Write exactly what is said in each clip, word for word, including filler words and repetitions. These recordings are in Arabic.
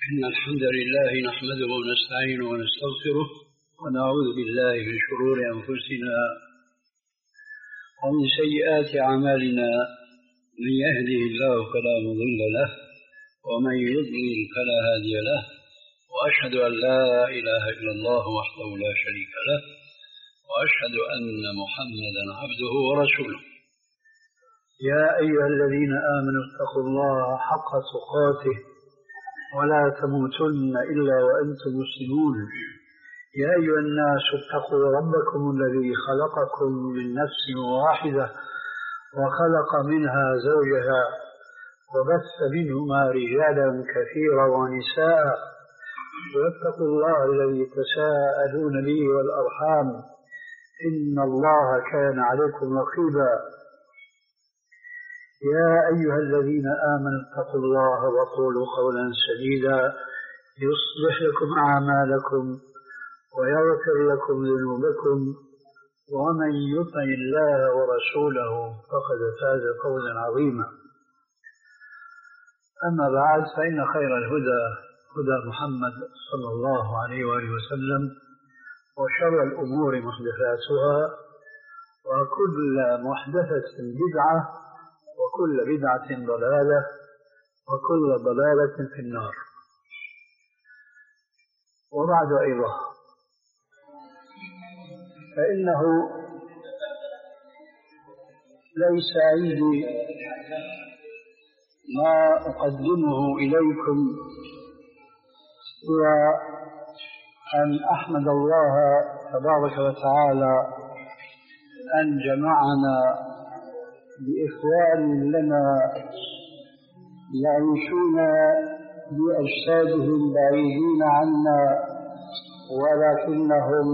إن الحمد لله نحمده ونستعينه ونستغفره ونعوذ بالله من شرور أنفسنا ومن سيئات أعمالنا. من يهده الله فلا مضل له ومن يضلل فلا هادي له، وأشهد أن لا إله إلا الله وحده لا شريك له، وأشهد أن محمدا عبده ورسوله. يا أيها الذين آمنوا اتقوا الله حق تقاته ولا تموتن إلا وأنتم مسلمون. يا أيها الناس اتقوا ربكم الذي خلقكم من نفس واحدة وخلق منها زوجها وبث منهما رجالا كثيرا ونساء، واتقوا الله الذي تساءلون به والأرحام إن الله كان عليكم رقيبا. يا أيها الذين آمنوا اتقوا الله وقولوا قولا سديدا يصلح لكم أعمالكم ويغفر لكم ذنوبكم، ومن يطع الله ورسوله فقد فاز فوزا عظيما. أما بعد، فإن خير الهدى هدى محمد صلى الله عليه وآله وسلم، وشر الأمور محدثاتها، وكل محدثة بدعة، وكل بدعة ضلالة، وكل ضلالة في النار. وبعد أيضا، فإنه ليس عندي ما أقدمه إليكم سوى أن أحمد الله تبارك وتعالى أن جمعنا بإخوان لنا يعيشون بأجسادهم بعيدين عنا، ولكنهم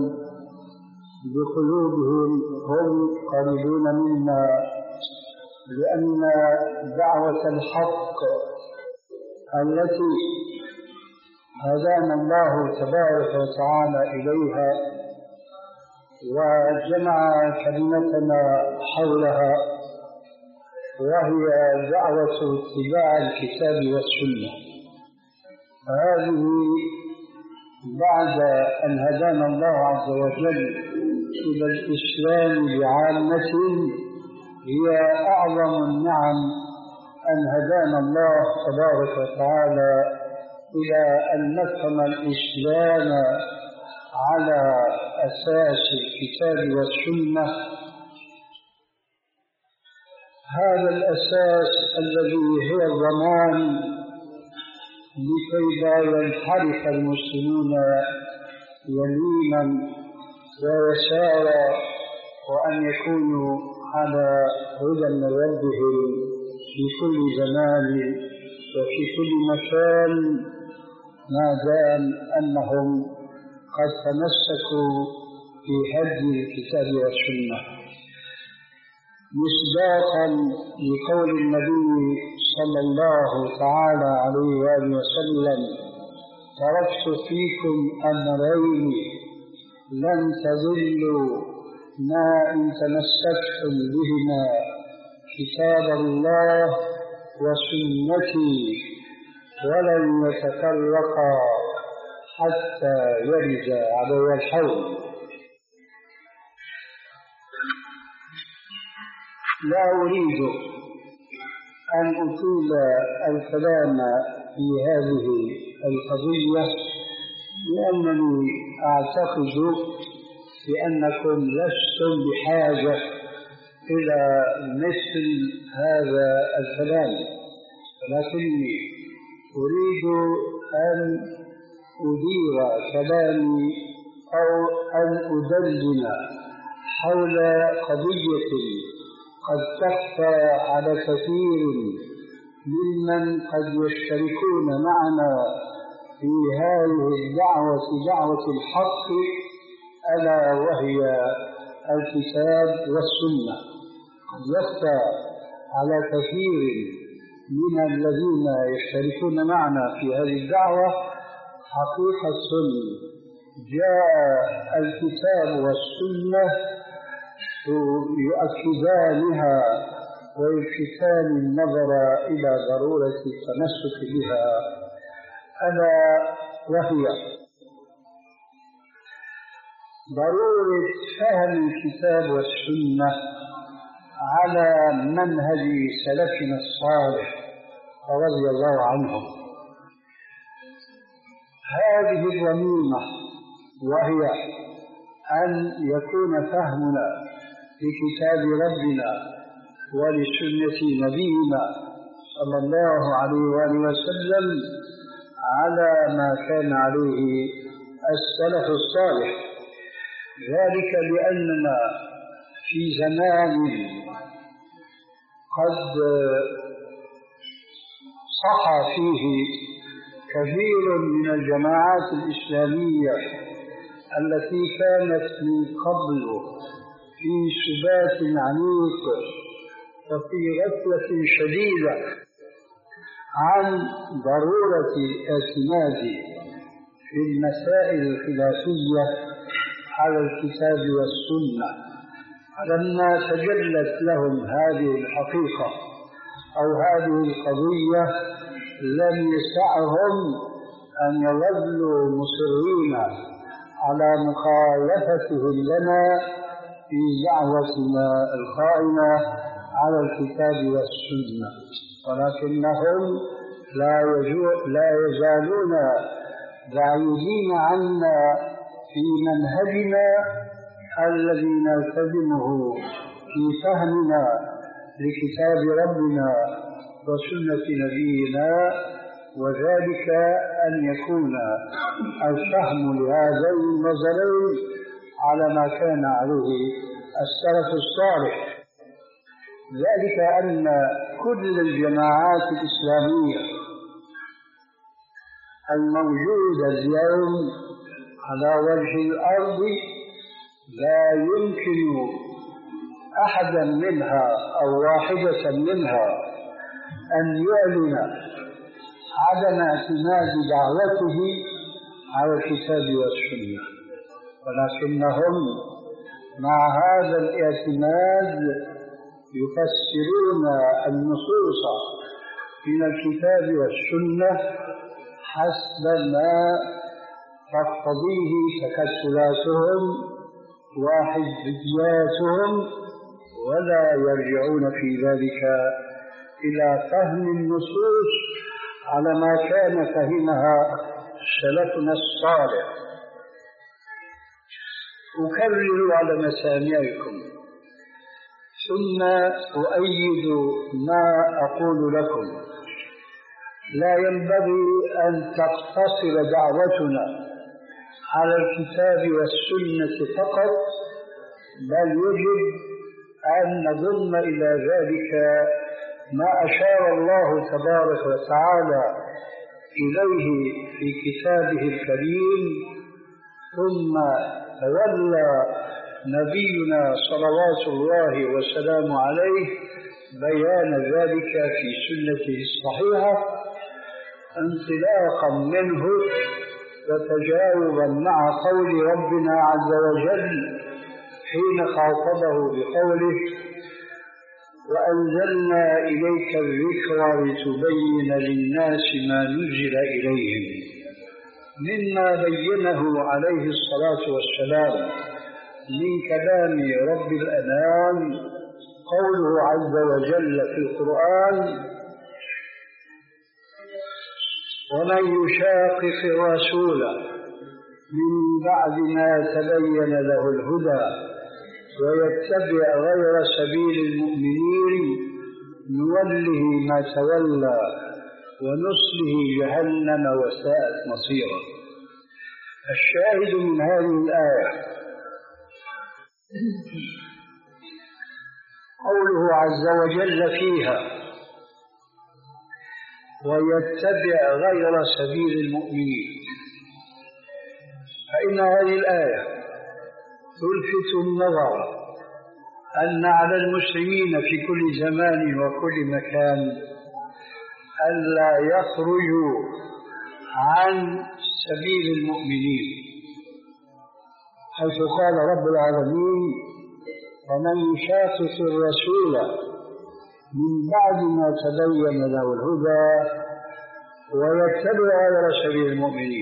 بقلوبهم هم قريبون منا، لأن دعوة الحق التي هدانا الله تبارك وتعالى إليها وجمع كلمتنا حولها، وهي دعوة اتباع الكتاب والسنة. فهذه بعد أن هدانا الله عز وجل إلى الإسلام بعامته هي أعظم النعم أن هدانا الله تبارك وتعالى إلى أن نفهم الإسلام على أساس الكتاب والسنة. هذا الأساس الذي هو الضمان لكي لا ينحرف المسلمون يمينا ويسارا، وأن يكونوا على هدى من ربهم في كل زمان وفي كل مكان، ما دام أنهم قد تمسكوا بهدي الكتاب والسنة. مصداقا لقول النبي صلى الله تعالى عليه وآله وسلم: تركت فيكم أمرين لن تضلوا ما إن تمسكتم بهما، كتاب الله وسنتي، ولن يتفرقا حتى يرد علي الحوض. لا أريد أن أطيل الكلام في هذه القضية، لأنني أعتقد بأنكم لستم بحاجة إلى مثل هذا الكلام، ولكني أريد أن أدير كلامي أو أن أدلل حول قضية قد تخفى على كثير ممن قد يشتركون معنا في هذه الدعوة، دعوة الحق، ألا وهي الكتاب والسنة. قد يخفى على كثير من الذين يشتركون معنا في هذه الدعوة حقيقة جاء الكتاب والسنة يؤكدانها ويلفتان النظر إلى ضرورة التمسك بها. ألا وهي ضرورة فهم الكتاب والسنة على منهج سلفنا الصالح رضي الله عنهم. هذه الضميمة وهي أن يكون فهمنا لكتاب ربنا ولسنة نبينا صلى الله عليه وآله وسلم على ما كان عليه السلف الصالح، ذلك لأننا في زمان قد صح فيه كثير من الجماعات الإسلامية التي كانت من قبل في سبات عميق وفي غفلة شديدة عن ضرورة الاعتماد في المسائل الخلافية على الكتاب والسنة. لما تجلت لهم هذه الحقيقة أو هذه القضية لم يسعهم أن يظلوا مصرين على مخالفتهم لنا في دعوتنا القائمة على الكتاب والسنة، ولكنهم لا, لا يزالون بعيدين عنا في منهجنا الذي نلتزمه في فهمنا لكتاب ربنا وسنة نبينا، وذلك أن يكون الفهم لهذين النظرين على ما كان عليه السلف الصالح. ذلك أن كل الجماعات الإسلامية الموجودة اليوم على وجه الأرض لا يمكن أحدا منها أو واحدة منها أن يعلن عدم اعتماد دعوته على الكتاب والسنة، ولكنهم مع هذا الاعتماد يفسرون النصوص من الكتاب والسنة حسب ما تقتضيه تكتلاتهم وحزبياتهم، ولا يرجعون في ذلك إلى فهم النصوص على ما كان فهمها سلفنا الصالح. أكرر على مسامعكم ثم أؤيد ما أقول لكم: لا ينبغي أن تقتصر دعوتنا على الكتاب والسنة فقط، بل يجب أن نضم إلى ذلك ما أشار الله تبارك وتعالى إليه في كتابه الكريم، ثم تولى نبينا صلوات الله وسلامه عليه بيان ذلك في سنته الصحيحة انطلاقا منه وتجاوبا مع قول ربنا عز وجل حين خاطبه بقوله: وأنزلنا إليك الذكر لتبين للناس ما نزل إليهم، مما بينه عليه الصلاة والسلام من كلام رب الأنام قوله عز وجل في القرآن: ومن يشاقق الرسول من بعد ما تبين له الهدى ويتبع غير سبيل المؤمنين نوله ما تولى ونصله جهنم وساءت مصيرا. الشاهد من هذه الآية قوله عز وجل فيها: ويتبع غير سبيل المؤمنين. فإن هذه الآية تلفت النظر أن على المسلمين في كل زمان وكل مكان ألا يخرجوا عن سبيل المؤمنين، حيث قال رب العالمين: ومن يشاقق الرسول من بعد ما تبين له الهدى ويتبع غير سبيل المؤمنين.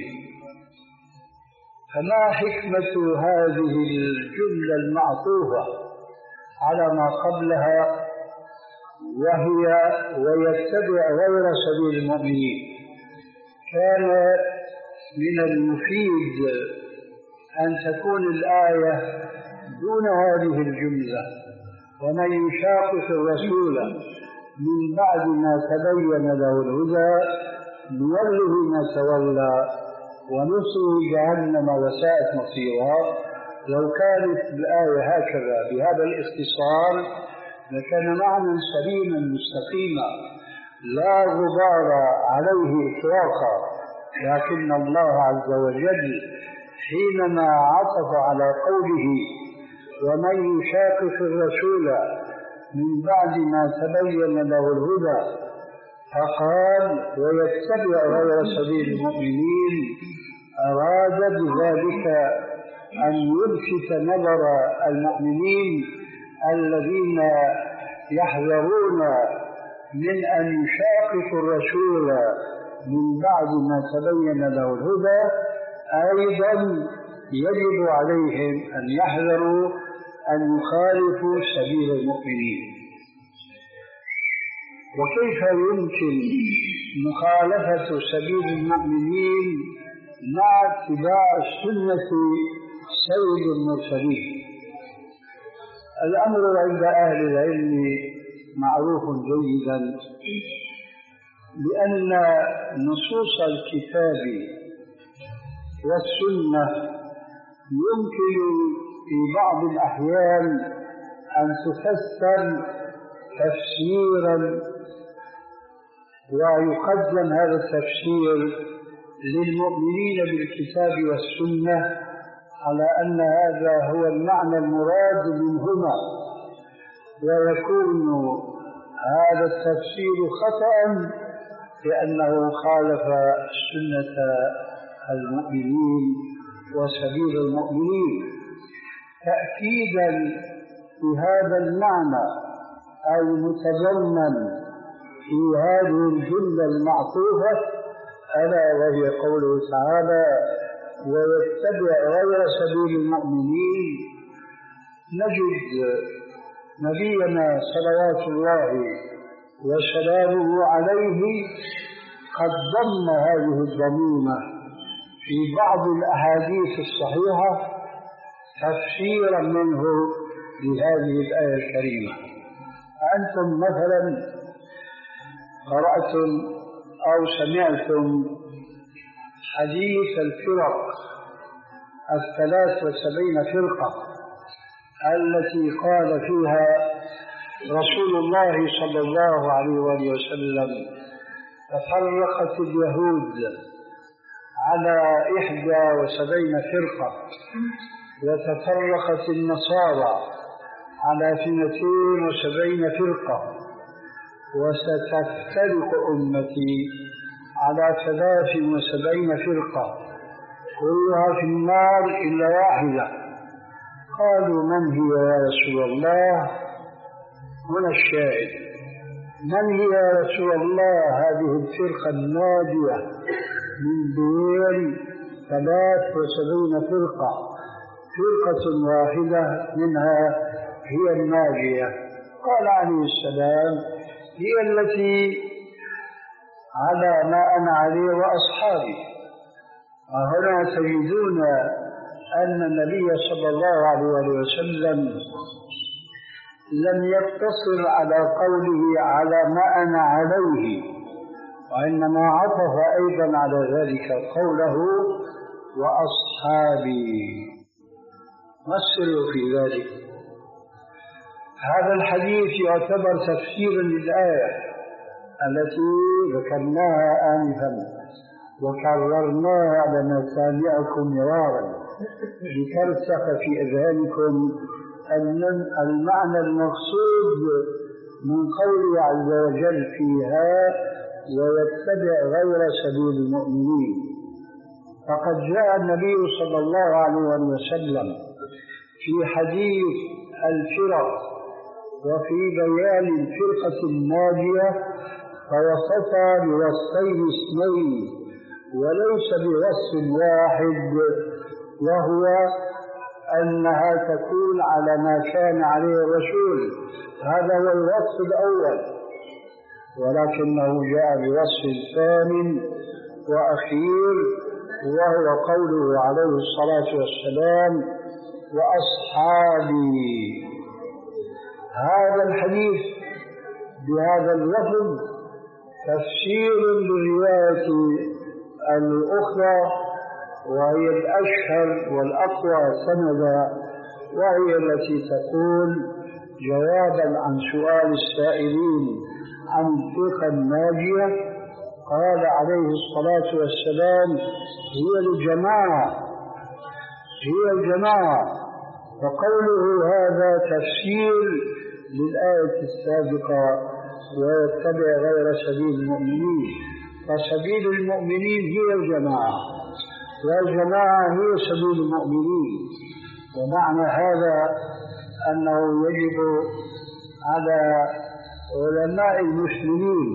فما حكمة هذه الجملة المعطوفة على ما قبلها وهي ويتبع غير سبيل المؤمنين؟ كان من المفيد أن تكون الآية دون هذه الجملة: ومن يشاقق الرسول من بعد ما تبين له الهدى نوله ما تولى ونصره جهنم وساءت مصيرا. لو كانت الآية هكذا بهذا الاختصار لكان معنى سليما مستقيما لا غبار عليه إطلاقا، لكن الله عز وجل حينما عطف على قوله ومن يشاقق الرسول من بعد ما تبين له الهدى فقال ويتبع غير سبيل المؤمنين، أراد بذلك أن يلفت نظر المؤمنين الذين يحذرون من أن يشاققوا الرسول من بعد ما تبين له الهدى، أيضا يجب عليهم أن يحذروا أن يخالفوا سبيل المؤمنين. وكيف يمكن مخالفة سبيل المؤمنين مع اتباع سنة سيد المرسلين؟ الأمر عند أهل العلم معروف جيدا، لأن نصوص الكتاب والسنة يمكن في بعض الأحيان أن تفسر تفسيرا ويقدم هذا التفسير للمؤمنين بالكتاب والسنة على أن هذا هو المعنى المراد منهما، ويكون هذا التفسير خطأ لأنه خالف سنة المؤمنين وسبيل المؤمنين. تأكيدا لهذا المعنى المتضمن في هذه الجملة المعطوفة ألا وهي قوله تعالى ويتبع غير سبيل المؤمنين، نجد نبينا صلوات الله وسلامه عليه قد ضم هذه الضميمة في بعض الأحاديث الصحيحة تفسيرا منه لهذه الآية الكريمة. أنتم مثلا قرأتم أو سمعتم حديث الفرق الثلاث وسبعين فرقة التي قال فيها رسول الله صلى الله عليه وآله وسلم تفرقت اليهود على إحدى وسبعين فرقة وتفرقت النصارى على اثنتين وسبعين فرقة وستفترق أمتي على ثلاث وسبعين فرقة كلها في النار إلا واحدة. قالوا من هي يا رسول الله؟ هنا الشاهد، من هي يا رسول الله هذه الفرقة الناجية من بين ثلاث وسبعين فرقة؟ فرقة واحدة منها هي الناجية. قال عليه السلام هي التي على ما أنا عليه وأصحابي. وهنا تجدون أن النبي صلى الله عليه وسلم لم يقتصر على قوله على ما أنا عليه، وإنما عطف أيضا على ذلك قوله وأصحابي. ما السر في ذلك؟ هذا الحديث يعتبر تفسيرا للآية التي ذكرناها آنفا وكررناها على مسامعكم مرارا لترسخ في أذهانكم أن المعنى المقصود من قوله عز وجل فيها ويتبع غير سبيل المؤمنين. فقد جاء النبي صلى الله عليه وسلم في حديث الفرق وفي بيان الفرقة الناجية فوصف بوصفين اثنين وليس بوصف واحد، وهو أنها تكون على ما كان عليه الرسول، هذا هو الوصف الأول، ولكنه جاء بوصف ثاني وأخير، وهو قوله عليه الصلاة والسلام: وأصحابي. هذا الحديث بهذا اللفظ تفسير للرواية الأخرى، وهي الأشهر والأقوى سندا، وهي التي تقول جوابا عن سؤال السائلين عن الفرقة الناجية، قال عليه الصلاة والسلام: هي الجماعة، هي الجماعة. فقوله هذا تفسير للآية السابقة: ويتبع غير سبيل المؤمنين، فسبيل المؤمنين هي الجماعة، والجماعة هي سبيل المؤمنين. ومعنى هذا أنه يجب على علماء المسلمين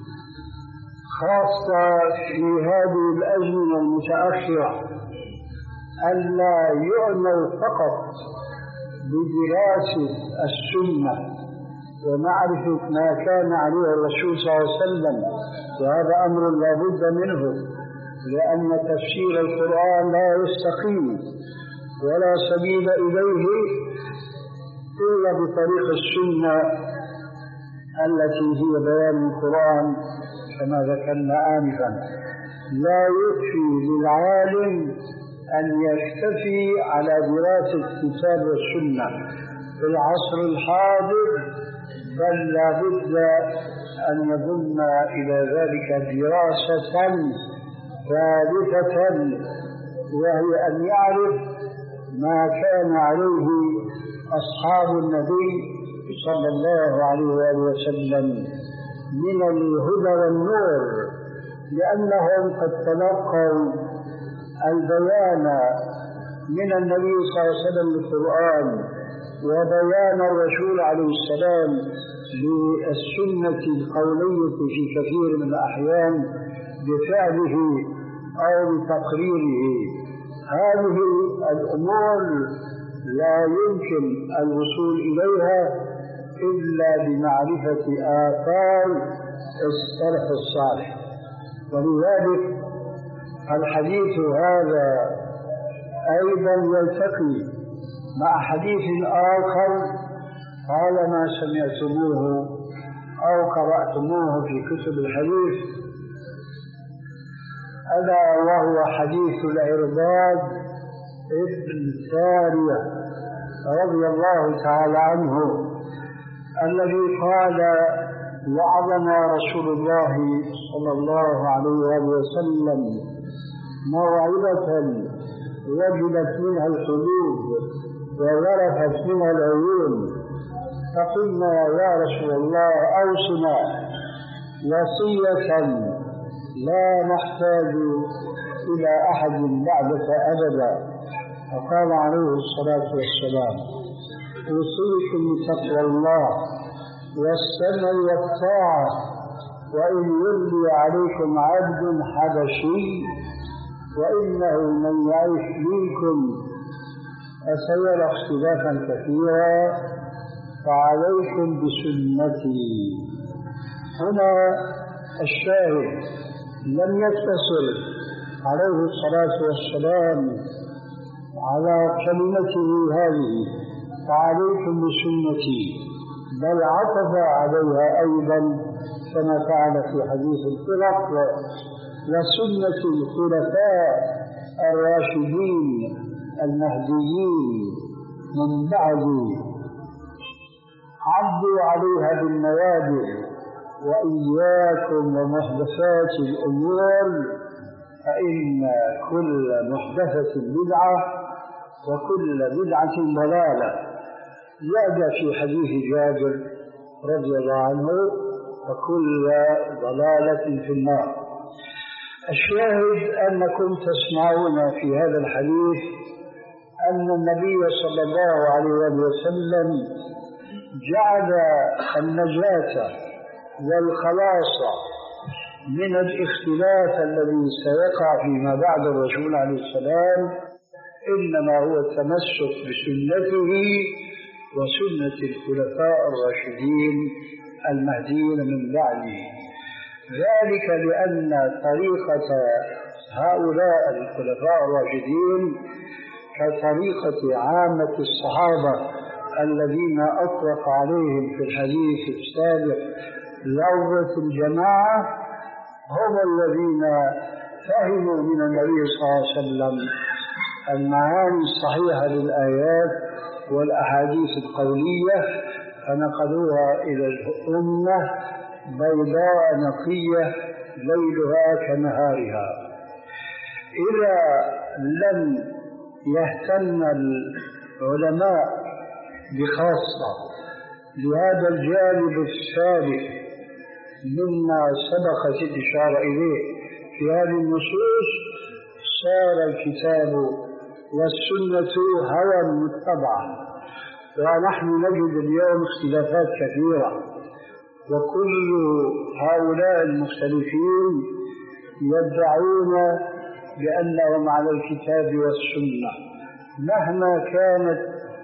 خاصة في هذه الأزمنة المتأخرة ألا يعنوا فقط بدراسة السنة ومعرفة ما كان عليه الرسول صلى الله عليه وسلم، وهذا أمر لا بد منه، لأن تفسير القرآن لا يستقيم ولا سبيل إليه إلا بطريق السنة التي هي بيان القرآن كما ذكرنا آنفا. لا يكفي للعالم أن يكتفي على دراسة الكتاب والسنة في العصر الحاضر، بل لا بد أن يضم إلى ذلك دراسة ثالثة، وهي أن يعرف ما كان عليه أصحاب النبي صلى الله عليه وآله وسلم من الهدى والنور، لأنهم قد تلقوا البيان من النبي صلى الله عليه وسلم للقرآن، وبيان الرسول عليه السلام للسنة القولية في كثير من الأحيان بفعله أو بتقريره. هذه الأمور لا يمكن الوصول إليها إلا بمعرفة آثار السلف الصالح. ولذلك الحديث هذا أيضا يلتقي مع حديث آخر طالما سمعتموه أو قرأتموه في كتب الحديث، ألا وهو حديث العرباض ابن سارية رضي الله تعالى عنه، الذي قال: وعظنا رسول الله صلى الله عليه وسلم موعظة وجلت منها القلوب وغرفت منها العيون، فقلنا: يا رسول الله أوصنا وصية لا نحتاج إلى أحد بعدك أبدا. فقال عليه الصلاة والسلام: أوصيكم بتقوى الله والسمع والطاعة، وإن يولي عليكم عبد حبشي وإنه من يعيش منكم فسيرى اختلافا كثيرا فعليكم بسنتي. هنا الشاهد لم يقتصر عليه الصلاة والسلام على كلمته هذه فعليكم بسنتي، بل عطف عليها أيضا كما فعل في حديث الفرق: وسنة الخلفاء الراشدين المهديين من بعد عضوا عليها بالنواجذ، وإياكم ومحدثات الأمور فإن كل محدثة بدعة وكل بدعة ضلالة. جاء في حديث جابر رضي الله عنه: وكل ضلالة في النار. الشاهد أنكم تسمعون في هذا الحديث أن النبي صلى الله عليه وسلم جعل النجاة والخلاص من الاختلاف الذي سيقع فيما بعد الرسول عليه السلام إنما هو التمسك بسنته وسنة الخلفاء الراشدين المهديين من بعده، ذلك لأن طريقة هؤلاء الخلفاء الراشدين كطريقة عامة الصحابة الذين أطلق عليهم في الحديث السابق لفظة الجماعة، هم الذين فهموا من النبي صلى الله عليه وسلم المعاني الصحيحة للآيات والأحاديث القولية فنقلوها إلى الأمة بيضاء نقية ليلها كنهارها. إذا لم يهتم العلماء بخاصة لهذا الجانب السابق مما سبقت الإشارة إليه في هذه النصوص صار الكتاب والسنة هوى متبعا، ونحن نجد اليوم اختلافات كثيرة، وكل هؤلاء المختلفين يدعون بأنهم على الكتاب والسنة مهما كانت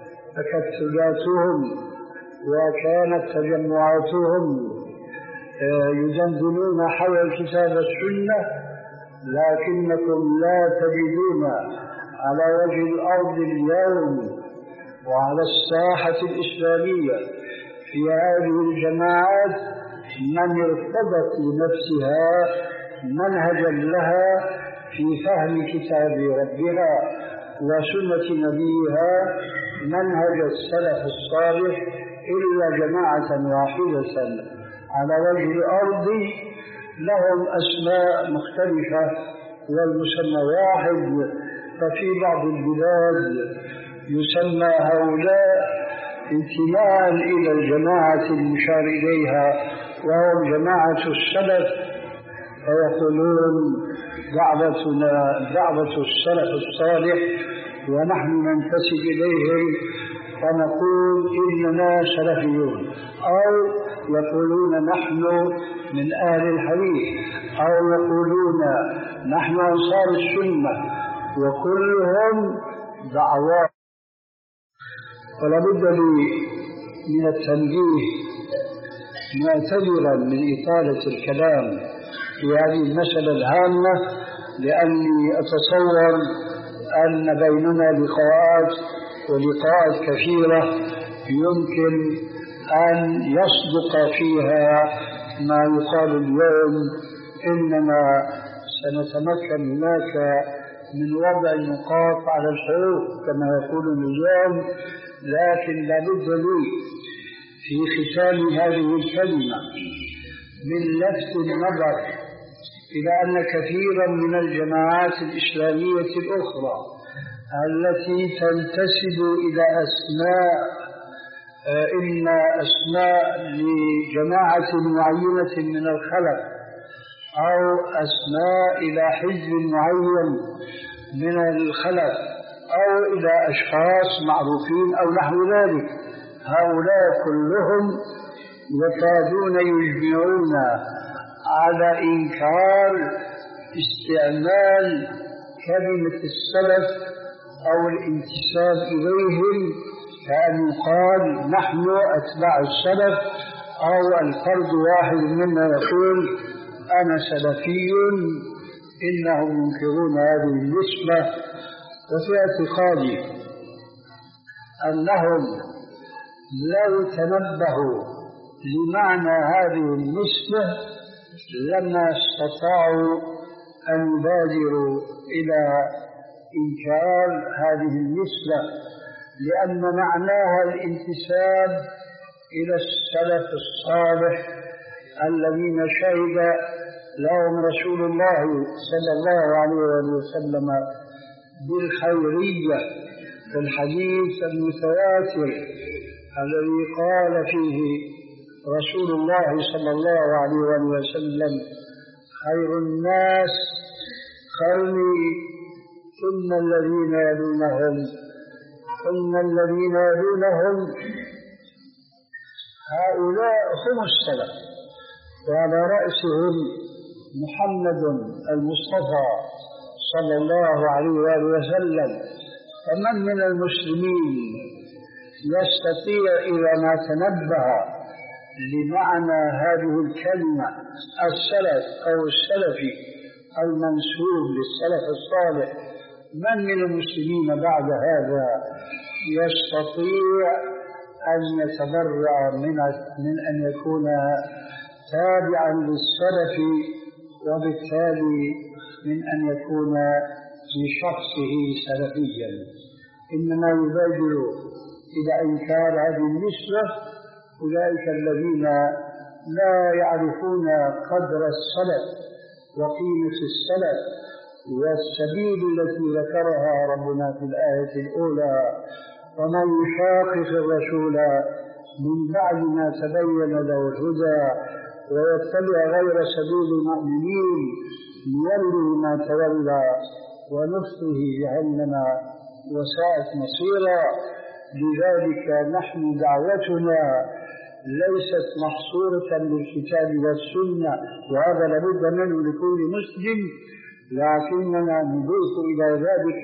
تكتلاتهم وكانت تجمعاتهم يدندنون حول الكتاب والسنة، لكنكم لا تجدون على وجه الأرض اليوم وعلى الساحة الإسلامية في هذه الجماعات من ارتضت لنفسها منهجا لها في فهم كتاب ربها وسنة نبيها منهج السلف الصالح إلا جماعة واحدة على وجه الأرض لهم أسماء مختلفة والمسمى واحد. ففي بعض البلاد يسمى هؤلاء انتماء إلى الجماعة المشار إليها وهم جماعة السلف، فيقولون دعوتنا دعوة السلف الصالح ونحن ننتسب إليهم فنقول إننا سلفيون، أو يقولون نحن من أهل الحديث، أو يقولون نحن أنصار السنة، وكلهم دعوات. فلا بد لي من التنبيه معتذرا من إطالة الكلام في هذه المسألة الهامة، لأني أتصور أن بيننا لقاءات ولقاءات كثيرة يمكن أن يصدق فيها ما يقال اليوم، إنما سنتمكن هناك من وضع النقاط على الحروف كما يقولون اليوم، لكن لابد لي في ختام هذه الكلمة من لفت النظر إلى أن كثيرا من الجماعات الإسلامية الأخرى التي تنتسب إلى أسماء إما أسماء لجماعة معينة من الخلق أو أسماء إلى حزب معين من الخلق أو إلى أشخاص معروفين أو نحو ذلك، هؤلاء كلهم يكادون يجمعون على إنكار استعمال كلمة السلف أو الانتساب إليهم، كأن يقال نحن أتباع السلف، أو الفرد واحد منا يقول أنا سلفي، إنهم ينكرون هذه النسبة. وفي اعتقادي أنهم لو تنبهوا لمعنى هذه النسبة لما استطاعوا أن يبادروا إلى إنكار هذه النسبة، لأن معناها الانتساب إلى السلف الصالح الذين شهد لهم رسول الله صلى الله عليه وسلم بالخيرية في الحديث المتواتر الذي قال فيه رسول الله صلى الله عليه وسلم خير الناس قرني ثم الذين يلونهم ثم الذين يلونهم. هؤلاء هم السلف، وعلى رأسهم محمد المصطفى صلى الله عليه وآله وسلم. فمن من المسلمين يستطيع إذا ما تنبه لمعنى هذه الكلمة السلف أو السلفي المنسوب للسلف الصالح، من من المسلمين بعد هذا يستطيع أن يتبرع من من أن يكون تابعا للسلف وبالتالي من أن يكون بشخصه سلفيا؟ إنما يبادر إلى إنكار هذه النسبة أولئك الذين لا يعرفون قدر السلف وقيمة السلف والسبيل التي ذكرها ربنا في الآية الأولى: ومن يشاقق الرسول من بعد ما تبين له الهدى ويتبع غير سبيل المؤمنين نوله ما تولى ونصله جهنم وساءت مصيرا. لذلك نحن دعوتنا ليست محصورة بالكتاب والسنة، وهذا لابد منه لكل مسلم، لكننا نضيف إلى ذلك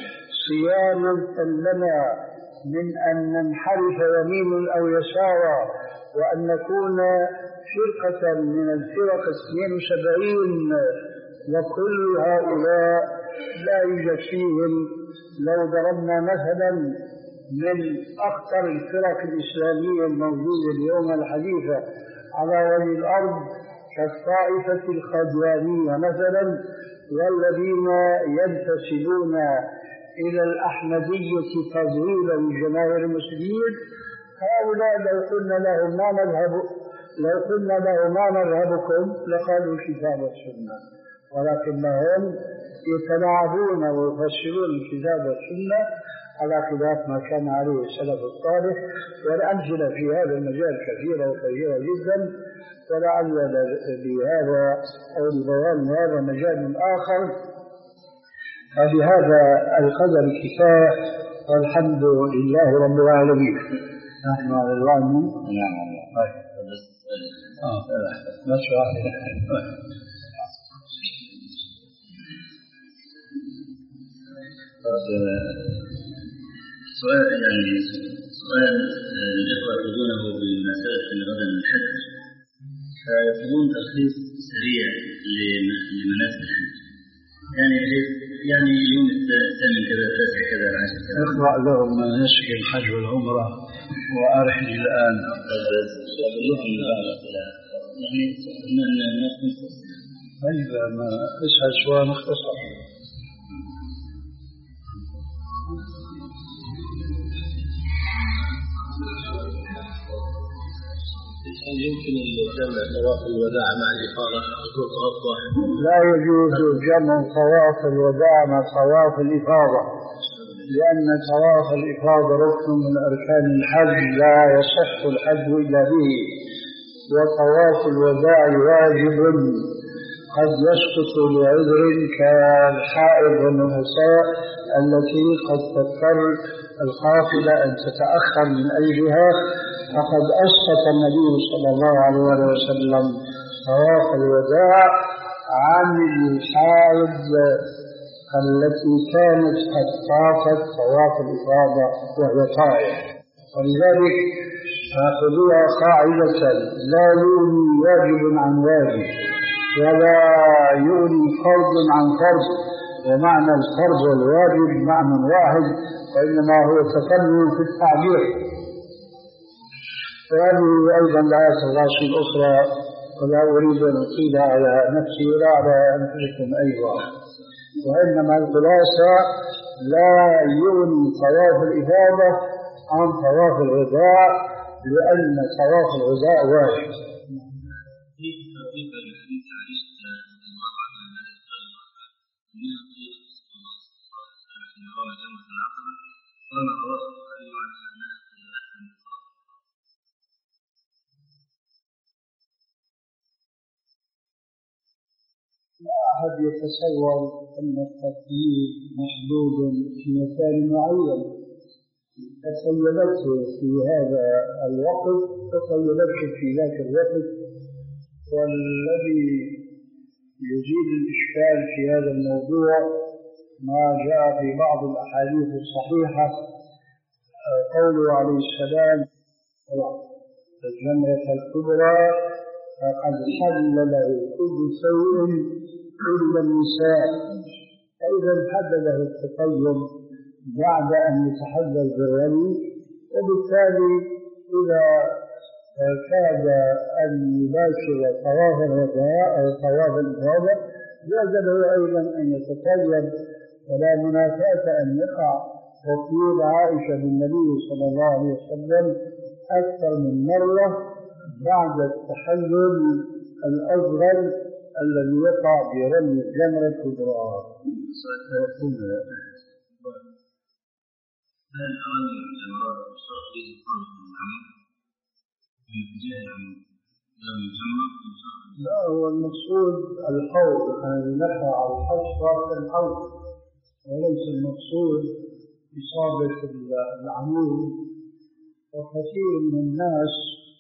صيانة لنا من أن ننحرف يمين أو يسارا، وأن نكون فرقة من الفرق اثنين وسبعين، وكل هؤلاء لا يوجد فيهم. لو ضربنا مثلا من أخطر الفرق الإسلامية الموجودة اليوم الحديثة على وجه الأرض كالطائفة القاديانية مثلا، والذين ينتسبون إلى الأحمدية تضليلا لجماهير المسلمين، هؤلاء لو قلنا لهم ما نذهب لو قلنا لهم ما نذهبكم لقالوا الكتاب والسنة، ولكنهم يتلاعبون ويفسرون الكتاب والسنة على خلاف ما كان عليه السلف الصالح. والأمثلة في هذا المجال كثيرة وكثيرة جدا، ولعل بهذا أو لبيان هذا مجال آخر. فبهذا القدر كفاية، والحمد لله رب العالمين. نحن على الوعد. نعم والله. آه ما شاء الله. سؤال يعني سؤال الإخوة يأخذونه بمسألة غدا الحج، فيطلبون تلخيص سريع لمناسك الحج، يعني يعني يوم الثامن كذا التاسع كذا العاشر كذا. اقرأ لهم مناسك الحج والعمرة وأرحل الآن. يعني الناس نختصر. طيب ما اسأل سؤال مختصر. هل يمكن الجمع طواف الوداع مع الإفاضة أو طواف واحد؟ لا يجوز جمع طواف الوداع مع طواف الإفاضة، لأن طواف الإفاضة ركن من أركان الحج لا يصح الحج إلا به، وطواف الوداع واجب قد يسقط لعذر كالحائض والنفساء التي قد تضطر القافلة أن تتأخر من أجلها، فقد أسقط النبي صلى الله عليه وسلم طواف الوداع عن الحائض التي كانت قد طافت طواف الإفاضة وهي طائعة. ولذلك فخذوها قاعدة: لا يؤني واجب عن واجب، ولا يؤني فرض عن فرض، ومعنى الفرض والواجب معنى واحد، وإنما هو تفنن في التعبير. وهذه أيضا الآية الراشدة الأخرى: ولا أريد أن أطيل على نفسي ولا على أنفسكم أيضا. وإنما الخلاصة: لا يغني طواف الإفاضة عن طواف الوداع، لأن طواف الوداع واجب. لا أحد يتصور أن التقييد محدود في مكان معين، تخيلته في هذا الوقت تخيلته في ذاك الوقت، والذي يزيل الإشكال في هذا الموضوع ما جاء في بعض الأحاديث الصحيحة قوله عليه السلام الجمرة الكبرى فقد حل له كل شيء إلا النساء، فإذا حل له التطيب بعد أن يتحلل بالرمي، وبالتالي إذا كاد أن يباشر طواف الوداع أو طواف الإفاضة جاز له أيضا أن يتطيب، ولا منافاة أن يقع وقيل عائشة بالنبي صلى الله عليه وسلم أكثر من مرة بعد التحلل الأصغر الذي يقع برمي الجمرة الكبرى. هل أولي الجمرات الشرط في خمس العمر في اتجاه لم يجمع؟ لا، هو المقصود الحوض، أن نقع الحصر في الحوض، وليس المقصود إصابة العمود. وكثير من الناس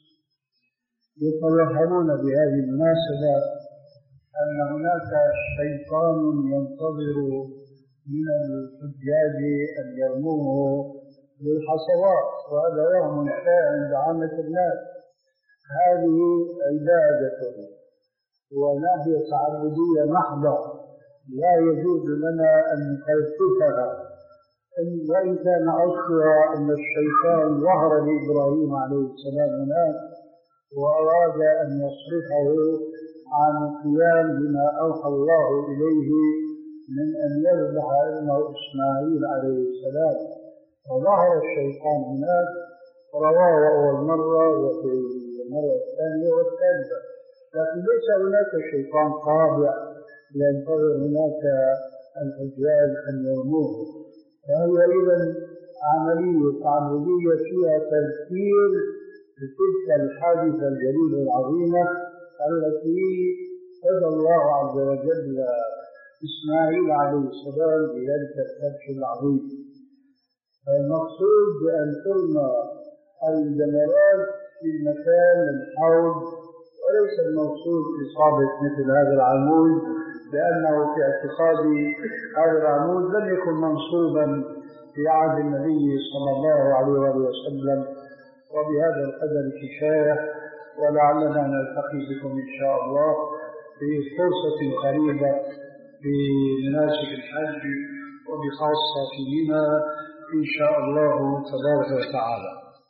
يتوهمون بهذه المناسبة أن هناك شيطان ينتظر من الحجاج أن يرموه بالحصوات، وهذا وهم شائع عند عامة الناس. هذه عبادة وناحية تعبدية محضة لا يجوز لنا أن نخففها، وإن كان أصلها أن الشيطان ظهر لإبراهيم عليه السلام هناك وأراد أن يصرفه عن القيام بما أوحى الله إليه من أن يذبح ابنه إسماعيل عليه السلام، وظهر الشيطان هناك رواه أول مرة وفي المرة الثانية والثالثة، لكن ليس هناك شيطان طابع ينتظر هناك الحجاج أن يرموه. فهي إذن عملية تعبدية فيها تذكير بتلك الحادثة الجليلة العظيمة التي هدى الله عز وجل إسماعيل عليه السلام بذلك الفتح العظيم. المقصود بأن ترمى الجمرات في مكان الحوض، وليس المقصود إصابة مثل هذا العمود، لأنه في اعتقاد هذا العمود لم يكن منصوبا في عهد النبي صلى الله عليه وسلم. وبهذا القدر كفاية، ولعلنا نلتقي بكم إن شاء الله في فرصة قريبة في مناسك الحج وبخاصة في منى إن شاء الله تبارك وتعالى.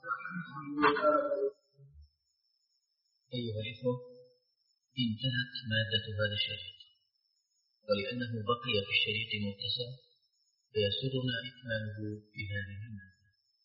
أيها الإخوة، انتهت مادة هذا الشريط، ولأنه بقي في الشريط متسع فيسرنا إكماله بهذه المادة.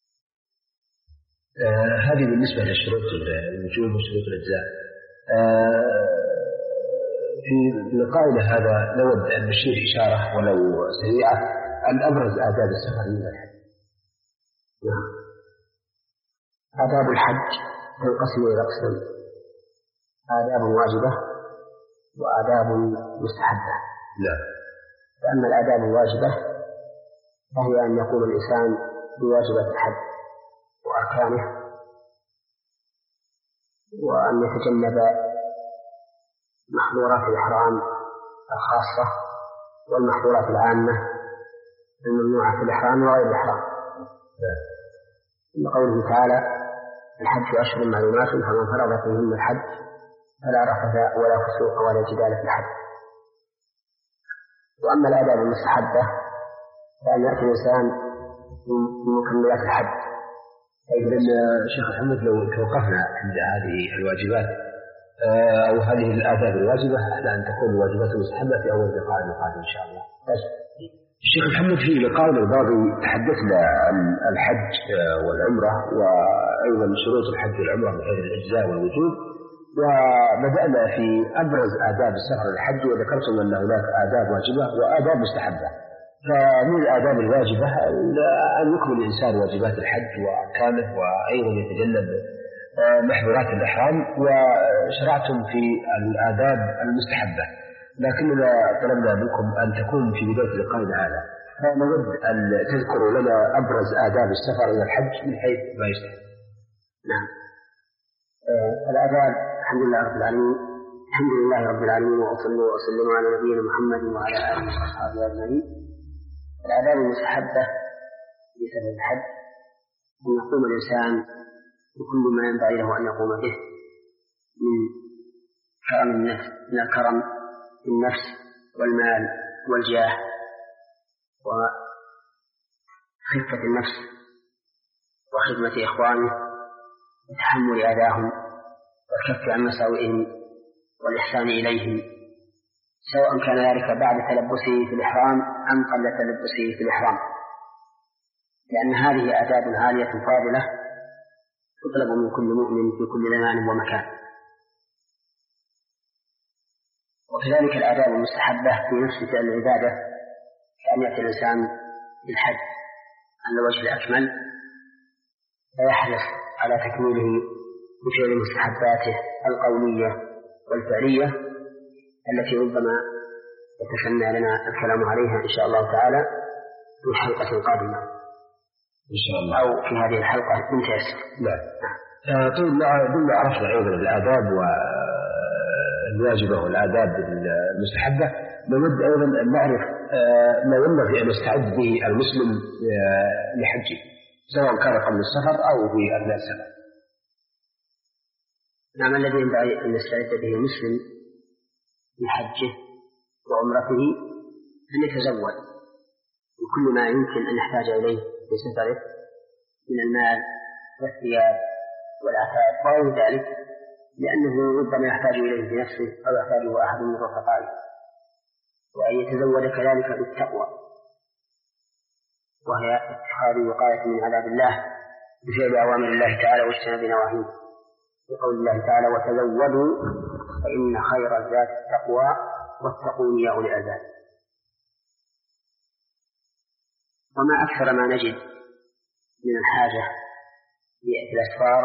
آه هذه بالنسبة لشروط الوجوب وشروط الأجزاء. آه في لقائنا هذا نود أن نشير إشارة ولو سريعة عن أبرز آداب السفر من الحج. نعم. آداب الحج تنقسم إلى قسمين: آداب واجبة وآداب مستحبة. نعم. فأما الآداب الواجبة فهي أن يقوم الإنسان بواجبات الحج وأركانه، وأن يتجنب محظورات الإحرام الخاصة والمحظورات العامة الممنوعة في الإحرام وغير الإحرام. لقوله تعالى: الحج أشهر معلومات فمن فرض فيهن الحج فلا رفث ولا فسوق ولا جدال في الحج. وأما الآداب المستحبة فأن يأتي الإنسان بمكملات الحج. إذن شيخ محمد لو توقفنا عند هذه الواجبات أو هذه الآداب الواجبة على أن تكون الواجبات المستحبة في أول لقاء القادم إن شاء الله. الشيخ محمد في لقائنا الماضي تحدثنا عن الحج والعمرة وأيضا شروط الحج والعمرة من حيث الأجزاء والوجوب، وبدأنا في أبرز آداب السفر للحج وذكرتم أن هناك آداب واجبة وآداب مستحبة. فمن الآداب الواجبة أن يكمل الإنسان واجبات الحج وأركانه وأيضا يتجنب محظورات الإحرام، وشرعتم في الآداب المستحبة، لكننا طلبنا منكم أن تكون في بداية لقائنا هذا فنود أن تذكروا لنا أبرز آداب السفر إلى الحج من حيث ما يستحب. نعم. آه الآداب الحمد لله رب العالمين الحمد لله رب العالمين، وأصلي وأسلم على نبينا محمد وعلى آله وأصحابه أجمعين. الآداب المستحبة في سبب الحج أن يقوم الإنسان بكل ما ينبغي له أن يقوم به من كرم النفس من الكرم في النفس والمال والجاه وخفة النفس وخدمة إخوانه وتحمل أذاهم والكف عن مساوئهم والإحسان إليهم، سواء كان ذلك بعد تلبسه في الإحرام أم قبل تلبسه في الإحرام، لأن هذه آداب عالية فاضلة تطلب من كل مؤمن في كل زمان ومكان. وكذلك الآداب المستحبة في نفس فعل العبادة، كأن يأتي الإنسان بالحج على الوجه الأكمل فيحرص على تكميله بفعل مستحباته القولية والفعلية التي ربما يتسنى لنا الكلام عليها إن شاء الله تعالى في حلقة قادمة إن شاء الله، أو في هذه الحلقة من تيسر. نعم. طيب، ضمن عرفنا أيضا الآداب والواجبة والآداب المستحبة، نود أيضا أن نعرف ما ينبغي أن يستعد به المسلم لحجه، سواء كان قبل السفر أو في أثناء السفر. نعم، الذي ينبغي أن يستعد به المسلم لحجه وعمرته أن يتزود بكل ما يمكن أن يحتاج إليه في سفره من المال والثياب والعتاد وغير ذلك، لأنه ربما يحتاج إليه بنفسه أو يحتاجه أحد من رفقائه، وأن يتزود كذلك بالتقوى، وهي اتخاذ وقاية من عذاب الله بفعل أوامر الله تعالى واجتناب نواهيه، بقول الله تعالى: وتزودوا فإن خير الزاد التقوى واتقون يا أولي الألباب. وما أكثر ما نجد من الحاجة في الأسفار،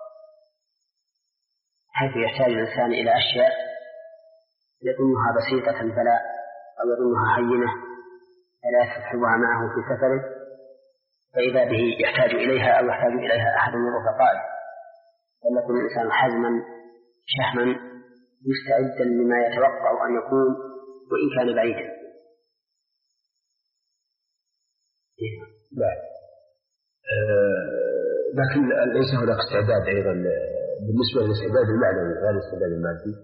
حيث يحتاج الإنسان إلى أشياء يظنها بسيطة فلا أو يظنها هينة فلا يستصحبها معه في سفره، فإذا به يحتاج إليها أو يحتاج إليها أحد من رفقائه، ولكن الإنسان حزما شحما مستعدا لما يتوقع أن يكون وإن كان بعيدا. لا. آه، لكن ليس هناك استعداد أيضا بالنسبة للاستعداد المعنوي غير الاستعداد المادي.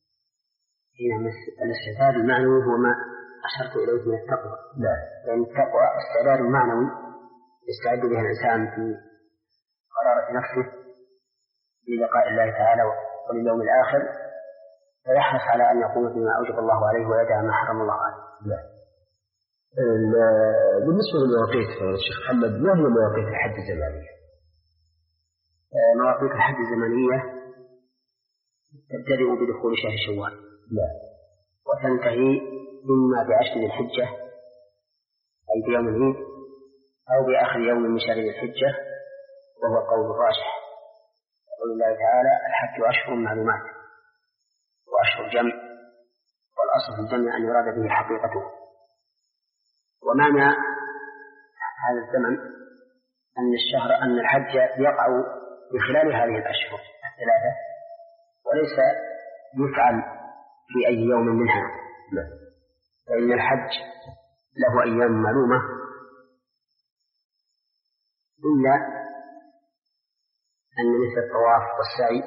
الاستعداد المعنوي هو ما أشرت إليه من التقوى. لا. لأن التقوى استعداد معنوي يستعد به الإنسان في قرارة نفسه للقاء الله تعالى ولليوم الآخر، ويحرص على أن يقوم بما أوجب الله عليه ويدع ما حرم الله عليه. لا. بالنسبة للمواقيت الشيخ محمد، ما هي مواقيت الحج الزمانية؟ مواقيت الحج الزمانية تبتدئ بدخول شهر شوال، لا. وتنتهي إما بعشر ذي الحجة أي بيوم العيد، أو بآخر يوم من شهر ذي الحجة، وهو قول الراجح. يقول الله تعالى: الحج أشهر معلومات، وأشهر جمع، والأصل في الجمع أن يراد به حقيقته. ومعنى هذا الزمن أن الشهر أن الحج يقع في خلال هذه الأشهر الثلاثة، وليس يفعل في أي يوم منها، فإن الحج له أيام معلومة، إلا أن مثل الطواف والسعي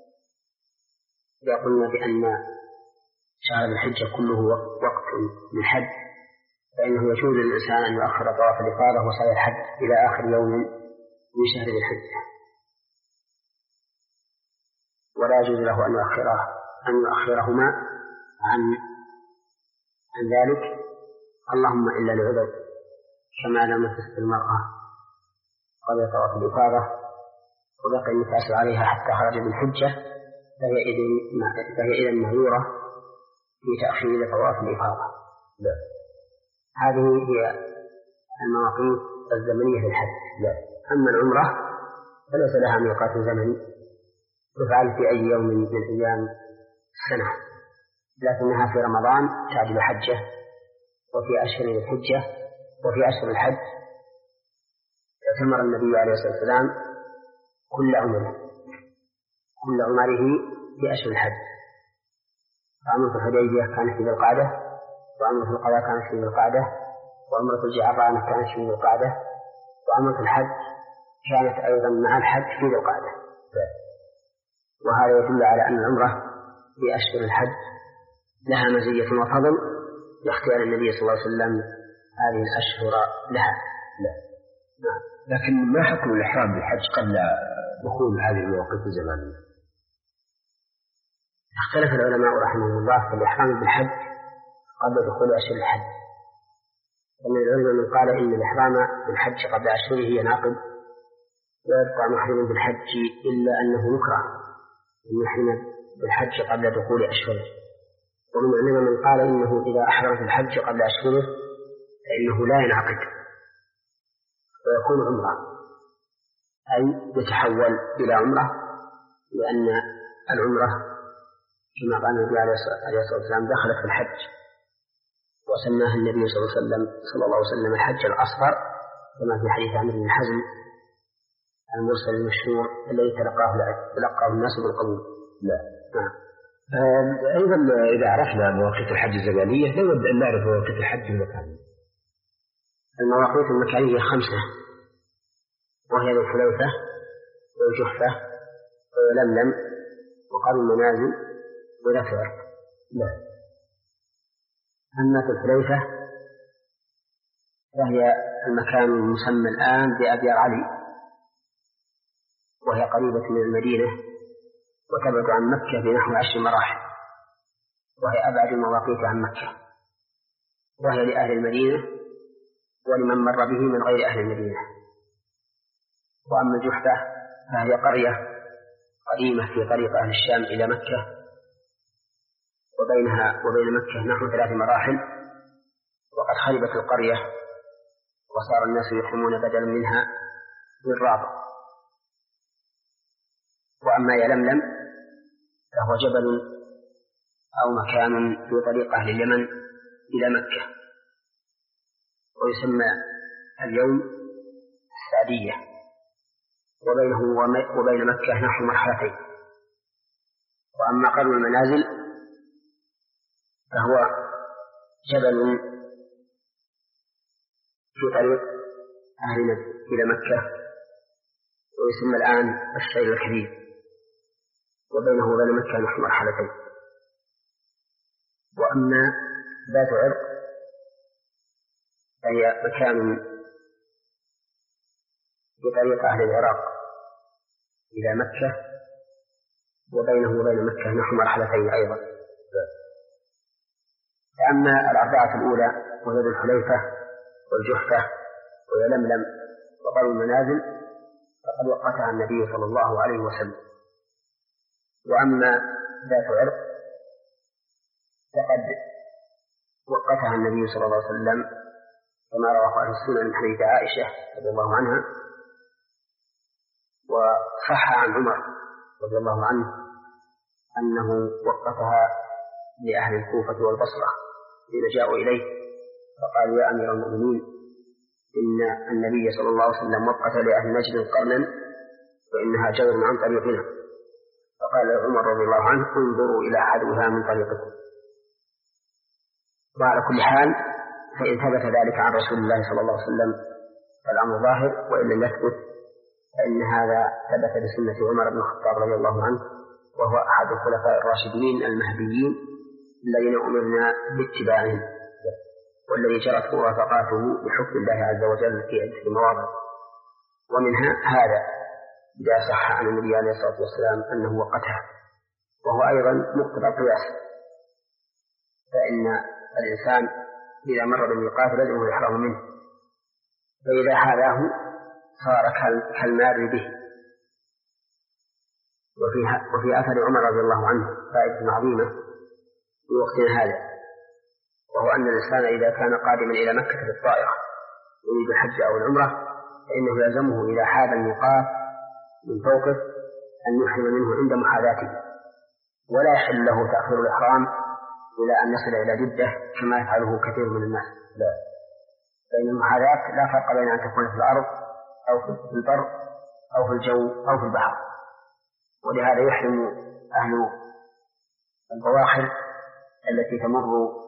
يقولون بأن شهر الحجة كله وقت للحج، فإنه يجوز للإنسان أن يؤخر طواف الإفاضة وسعي الحج إلى آخر يوم من شهر الحجة، ولا يجوز له أن يؤخره أن يؤخرهما عن عن ذلك، اللهم إلا لعذر، كما لم تسبق المرأة قبل طواف الإفاضة وبقي النفاس عليها حتى خرج بالحجة، فهي إذن فهي إذن معذورة في تأخير طواف الإفاضة. هذه هي المواقيت الزمنية للحج. أما العمرة فليس لها ميقات زمني، تفعل في أي يوم من أيام السنة، لكنها في رمضان تعجل حجة، وفي أشهر الحجة وفي أشهر الحج اعتمر النبي عليه الصلاة والسلام كل عمره كل عمره في أشهر الحج، وعمرة الحديبية كانت في ذي القعدة، وعمرة القضاء كانت في ذي القعدة، وعمرة الجعرانة كانت في ذي القعدة، وعمرة الحج كانت أيضا مع الحج في ذي القعدة. وهذا يدل على أن العمرة في أشهر الحج لها مزية وفضل باختيار النبي صلى الله عليه وسلم هذه الأشهر لها. لا. نعم. لكن ما حكم الإحرام بالحج قبل دخول هذه المواقيت الزمانية؟ اختلف العلماء رحمهم الله في الإحرام بالحج قبل دخول أشهر الحج. ومن العلماء من قال إن الإحرام بالحج قبل أشهره ينعقد ويبقى محرم بالحج إلا أنه يكره أن يحرم بالحج قبل دخول أشهره. ومن العلماء من قال إنه إذا أحرم بالحج قبل أشهره فإنه لا ينعقد ويكون عمرة، أي يتحول إلى عمرة، لأن العمرة كما قال النبي عليه الصلاة والسلام دخلت في الحج، وسماها النبي صلى الله عليه وسلم صلى الله عليه وسلم الحج الأصغر، كما في حديث عمرو بن حزم المرسل المشهور الذي تلقاه تلقاه الناس بالقبول. لا. نعم. أيضا إذا عرفنا مواقيت الحج الزمانية نود أن نعرف مواقيت الحج المكانية. المواقيت المكانية خمسة، وهي ذو الحليفة والجحفة ولملم وقرن المنازل وذات عرق. لا. أما ذو الحليفة فهي المكان المسمى الآن بأبيار علي، وهي قريبة من المدينة وتبعد عن مكة بنحو عشر مراحل، وهي أبعد المواقيت عن مكة، وهي لأهل المدينة ولمن مر به من غير أهل المدينة. وأما الجحفة فهي قرية قديمة في طريق أهل الشام إلى مكة، وبينها وبين مكة نحو ثلاث مراحل، وقد خربت القرية وصار الناس يحرمون بدلا منها بالرابط. وأما يلملم فهو جبل أو مكان في طريق أهل اليمن إلى مكة، ويسمى اليوم السعدية، وبينه وبين مكة نحو مرحلتين. وأما قرن المنازل فهو جبل في طريق أهل نجد إلى مكة، ويسمى الآن السيل الكبير، وبينه وبين مكة نحو مرحلتين. وأما ذات عرق فهي مكان في طريق أهل العراق إلى مكة، وبينه وبين مكة نحو مرحلتين أيضا. أما الأربعة الأولى وهي ذو الحليفة والجحفة ويلملم وقرن المنازل فقد وقتها النبي صلى الله عليه وسلم. وأما ذات عرق فقد وقتها النبي صلى الله عليه وسلم كما رواه أهل السنن من حديث عائشة رضي الله عنها، وصح عن عمر رضي الله عنه أنه وقتها لأهل الكوفة والبصرة حين جاءوا إليه فقال: يا أمير المؤمنين، إن النبي صلى الله عليه وسلم وقت لأهل نجد قرنا وإنها جور عن طريقنا. فقال عمر رضي الله عنه: انظروا إلى حدوها من طريقكم. وعلى كل حال فإن ثبت ذلك عن رسول الله صلى الله عليه وسلم فالأمر ظاهر، وإن لم يثبت فإن هذا ثبت بسنة عمر بن الخطاب رضي الله عنه، وهو أحد الخلفاء الراشدين المهديين الذين أمرنا باتباعهم، والذي جرت موافقاته بحكم الله عز وجل في عدة مواضع. ومنها هذا إذا صح عن النبي عليه الصلاة والسلام أنه وقتها، وهو أيضا مقتضى القياس، فإن الإنسان إذا مر بالميقات لازم الإحرام منه، فإذا حاذاه صار كالمار به. وفي أثر عمر رضي الله عنه فائدة عظيمة في وقتنا هذا، وهو أن الإنسان إذا كان قادما إلى مكة بالطائرة يريد الحج أو العمرة فإنه يلزمه إذا حاذ الميقات من فوقه أن يحرم منه عند محاذاته، ولا يحل له تأخير الإحرام إلى أن يصل إلى جدة كما يفعله كثير من الناس. لا، فإن المحاذاة لا فرق بين أن تكون في الأرض أو في البر أو في الجو أو في البحر. ولهذا يحرم أهل البواخر التي تمر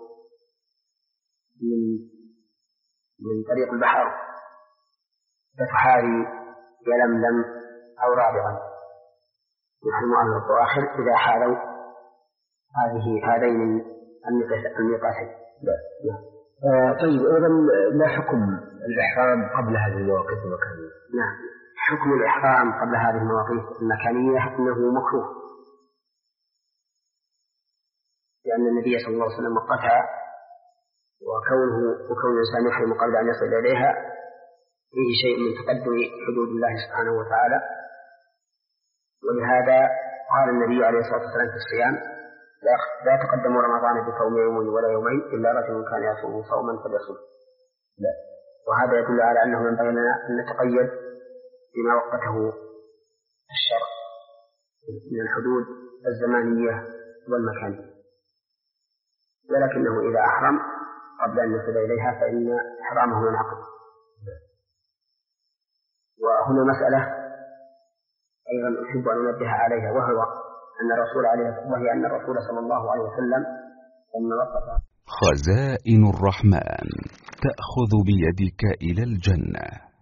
من من طريق البحر فتحاري يلملم أو رابعا يحرم أهل الظواهر إذا حالوا هذه هذين النقاطين. آه طيب أيضا ما حكم الإحرام قبل هذه المواقيت المكانية؟ نعم، حكم الإحرام قبل هذه المواقيت المكانية أنه مكروه، لأن النبي صلى الله عليه وسلم وقتها، وكونه وكون الإنسان يحرم قبل أن يصل إليها فيه شيء من تقدم حدود الله سبحانه وتعالى. ولهذا قال النبي عليه الصلاة والسلام في الصيام: لا تقدموا رمضان بصوم يوم ولا يومين إلا رجل كان يصوم صوما فليصوم. لا، وهذا يدل على أنه ينبغي لنا أن نتقيد بما وقته الشرع من الحدود الزمانية والمكانية، ولكنه إذا أحرم قبل أن يصل إليها فإن إحرامه ينعقد. وهنا مسألة أيضا أحب أن أنبه عليها، وهو أن الرسول عليه وهي أن الرسول صلى الله عليه وسلم لما وقف خزائن الرحمن تأخذ بيدك إلى الجنة.